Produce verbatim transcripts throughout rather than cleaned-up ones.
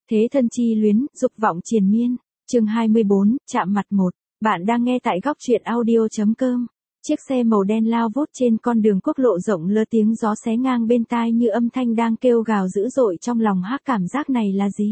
Thế thân chi luyến, dục vọng triền miên. Chương hai mươi bốn, chạm mặt một. Bạn đang nghe tại góc truyện audio chấm com. Chiếc xe màu đen lao vút trên con đường quốc lộ rộng lơ, tiếng gió xé ngang bên tai như âm thanh đang kêu gào dữ dội trong lòng Hắc. Cảm giác này là gì?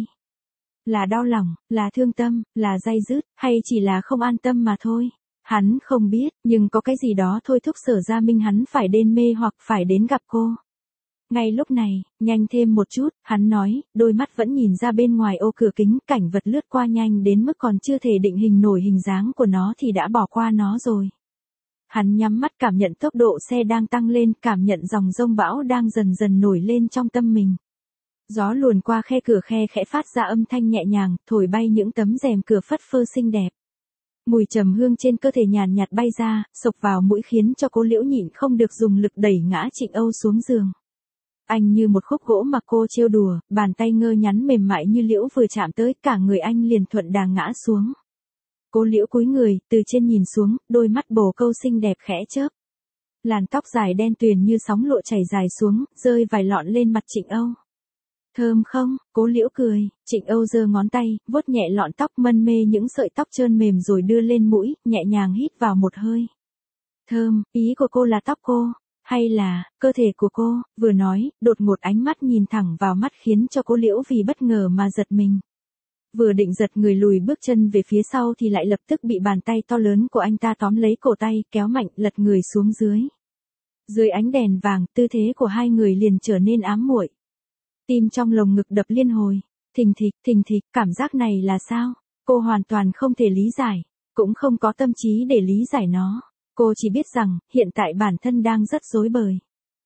Là đau lòng, là thương tâm, là day dứt, hay chỉ là không an tâm mà thôi? Hắn không biết, nhưng có cái gì đó thôi thúc Sở Gia Minh hắn phải đến mê hoặc phải đến gặp cô. Ngay lúc này, nhanh thêm một chút, hắn nói, đôi mắt vẫn nhìn ra bên ngoài ô cửa kính, cảnh vật lướt qua nhanh đến mức còn chưa thể định hình nổi hình dáng của nó thì đã bỏ qua nó rồi. Hắn nhắm mắt cảm nhận tốc độ xe đang tăng lên, cảm nhận dòng dông bão đang dần dần nổi lên trong tâm mình. Gió luồn qua khe cửa khe khẽ phát ra âm thanh nhẹ nhàng, thổi bay những tấm rèm cửa phất phơ xinh đẹp. Mùi trầm hương trên cơ thể nhàn nhạt bay ra, xộc vào mũi khiến cho Cố Liễu nhịn không được dùng lực đẩy ngã Trịnh Âu xuống giường. Anh như một khúc gỗ mà cô trêu đùa, bàn tay ngơ nhắn mềm mại như liễu vừa chạm tới, cả người anh liền thuận đà ngã xuống. Cố Liễu cúi người, từ trên nhìn xuống, đôi mắt bồ câu xinh đẹp khẽ chớp. Làn tóc dài đen tuyền như sóng lụa chảy dài xuống, rơi vài lọn lên mặt Trịnh Âu. Thơm không? Cố Liễu cười, Trịnh Âu giơ ngón tay, vuốt nhẹ lọn tóc, mân mê những sợi tóc trơn mềm rồi đưa lên mũi, nhẹ nhàng hít vào một hơi. Thơm, ý của cô là tóc cô, hay là cơ thể của cô? Vừa nói, đột ngột ánh mắt nhìn thẳng vào mắt khiến cho Cố Liễu vì bất ngờ mà giật mình. Vừa định giật người lùi bước chân về phía sau thì lại lập tức bị bàn tay to lớn của anh ta tóm lấy cổ tay, kéo mạnh, lật người xuống dưới. Dưới ánh đèn vàng, tư thế của hai người liền trở nên ám muội. Tim trong lồng ngực đập liên hồi, thình thịch, thình thịch, cảm giác này là sao? Cô hoàn toàn không thể lý giải, cũng không có tâm trí để lý giải nó. Cô chỉ biết rằng, hiện tại bản thân đang rất rối bời.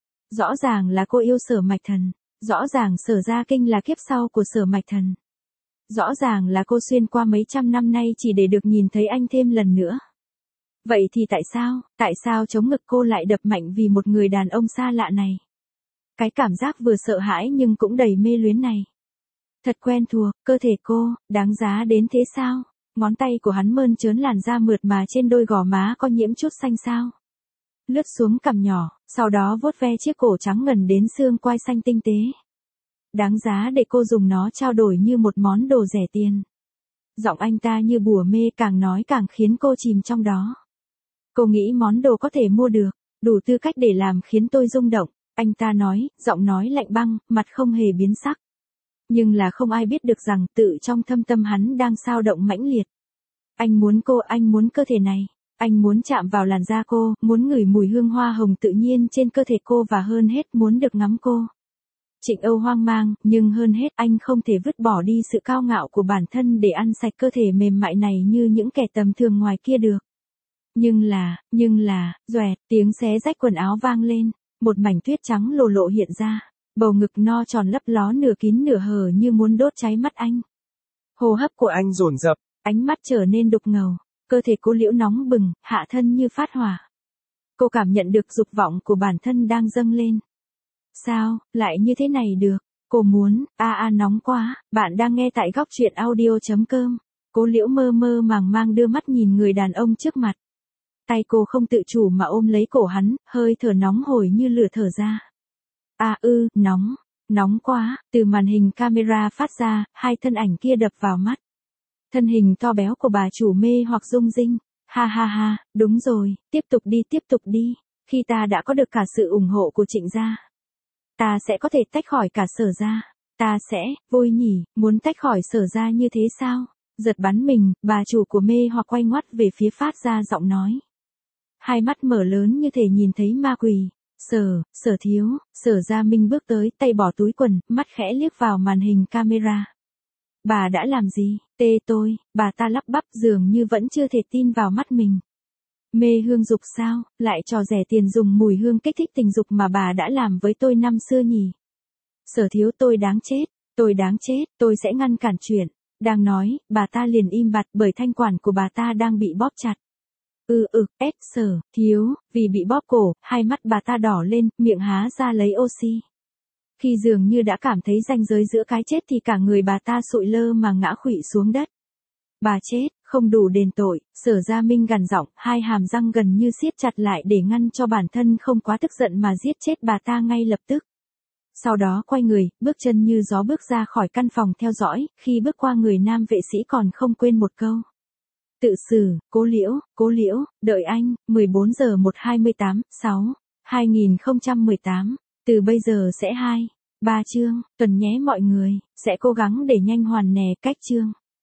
Rõ ràng là cô yêu Sở Mạch Thần, rõ ràng Sở Gia Kinh là kiếp sau của Sở Mạch Thần. Rõ ràng là cô xuyên qua mấy trăm năm nay chỉ để được nhìn thấy anh thêm lần nữa. Vậy thì tại sao, tại sao chống ngực cô lại đập mạnh vì một người đàn ông xa lạ này? Cái cảm giác vừa sợ hãi nhưng cũng đầy mê luyến này. Thật quen thuộc, cơ thể cô, đáng giá đến thế sao? Ngón tay của hắn mơn trớn làn da mượt mà trên đôi gò má có nhiễm chút xanh xao. Lướt xuống cằm nhỏ, sau đó vuốt ve chiếc cổ trắng ngần đến xương quai xanh tinh tế. Đáng giá để cô dùng nó trao đổi như một món đồ rẻ tiền. Giọng anh ta như bùa mê, càng nói càng khiến cô chìm trong đó. Cô nghĩ món đồ có thể mua được, đủ tư cách để làm khiến tôi rung động. Anh ta nói, giọng nói lạnh băng, mặt không hề biến sắc. Nhưng là không ai biết được rằng tự trong thâm tâm hắn đang xao động mãnh liệt. Anh muốn cô, anh muốn cơ thể này. Anh muốn chạm vào làn da cô, muốn ngửi mùi hương hoa hồng tự nhiên trên cơ thể cô và hơn hết muốn được ngắm cô. Trịnh Âu hoang mang, nhưng hơn hết anh không thể vứt bỏ đi sự cao ngạo của bản thân để ăn sạch cơ thể mềm mại này như những kẻ tầm thường ngoài kia được. Nhưng là, nhưng là, doẹt, tiếng xé rách quần áo vang lên. Một mảnh tuyết trắng lồ lộ hiện ra, bầu ngực no tròn lấp ló nửa kín nửa hở như muốn đốt cháy mắt anh. Hô hấp của anh dồn dập, ánh mắt trở nên đục ngầu, cơ thể Cố Liễu nóng bừng, hạ thân như phát hỏa. Cô cảm nhận được dục vọng của bản thân đang dâng lên. Sao, lại như thế này được? Cô muốn, a a nóng quá. Bạn đang nghe tại góc truyện audio chấm com. Cố Liễu mơ mơ màng mang đưa mắt nhìn người đàn ông trước mặt. Tay cô không tự chủ mà ôm lấy cổ hắn, hơi thở nóng hổi như lửa thở ra. À ư, nóng, nóng quá, từ màn hình camera phát ra, hai thân ảnh kia đập vào mắt. Thân hình to béo của bà chủ mê hoặc rung rinh. Ha ha ha, đúng rồi, tiếp tục đi, tiếp tục đi. Khi ta đã có được cả sự ủng hộ của Trịnh gia, ta sẽ có thể tách khỏi cả Sở gia. Ta sẽ, vui nhỉ, muốn tách khỏi Sở gia như thế sao? Giật bắn mình, bà chủ của mê hoặc quay ngoắt về phía phát ra giọng nói. Hai mắt mở lớn như thể nhìn thấy ma quỷ. Sở, Sở thiếu, Sở Gia Minh bước tới, tay bỏ túi quần, mắt khẽ liếc vào màn hình camera. Bà đã làm gì? Tê tôi, bà ta lắp bắp dường như vẫn chưa thể tin vào mắt mình. Mê hương dục sao, lại trò rẻ tiền dùng mùi hương kích thích tình dục mà bà đã làm với tôi năm xưa nhỉ? Sở thiếu, tôi đáng chết, tôi đáng chết, tôi sẽ ngăn cản chuyện. Đang nói, bà ta liền im bặt bởi thanh quản của bà ta đang bị bóp chặt. Ừ ừ, ép Sở thiếu, vì bị bóp cổ, hai mắt bà ta đỏ lên, miệng há ra lấy oxy. Khi dường như đã cảm thấy ranh giới giữa cái chết thì cả người bà ta sụi lơ mà ngã khuỵu xuống đất. Bà chết, không đủ đền tội. Sở Gia Minh gằn giọng, hai hàm răng gần như siết chặt lại để ngăn cho bản thân không quá tức giận mà giết chết bà ta ngay lập tức. Sau đó quay người, bước chân như gió bước ra khỏi căn phòng theo dõi, khi bước qua người nam vệ sĩ còn không quên một câu. Tự xử, Cố Liễu, Cố Liễu, đợi anh, mười bốn giờ một hai mươi tám, sáu, hai nghìn không trăm mười tám, từ bây giờ sẽ hai, ba chương, tuần nhé mọi người, sẽ cố gắng để nhanh hoàn nè cách chương.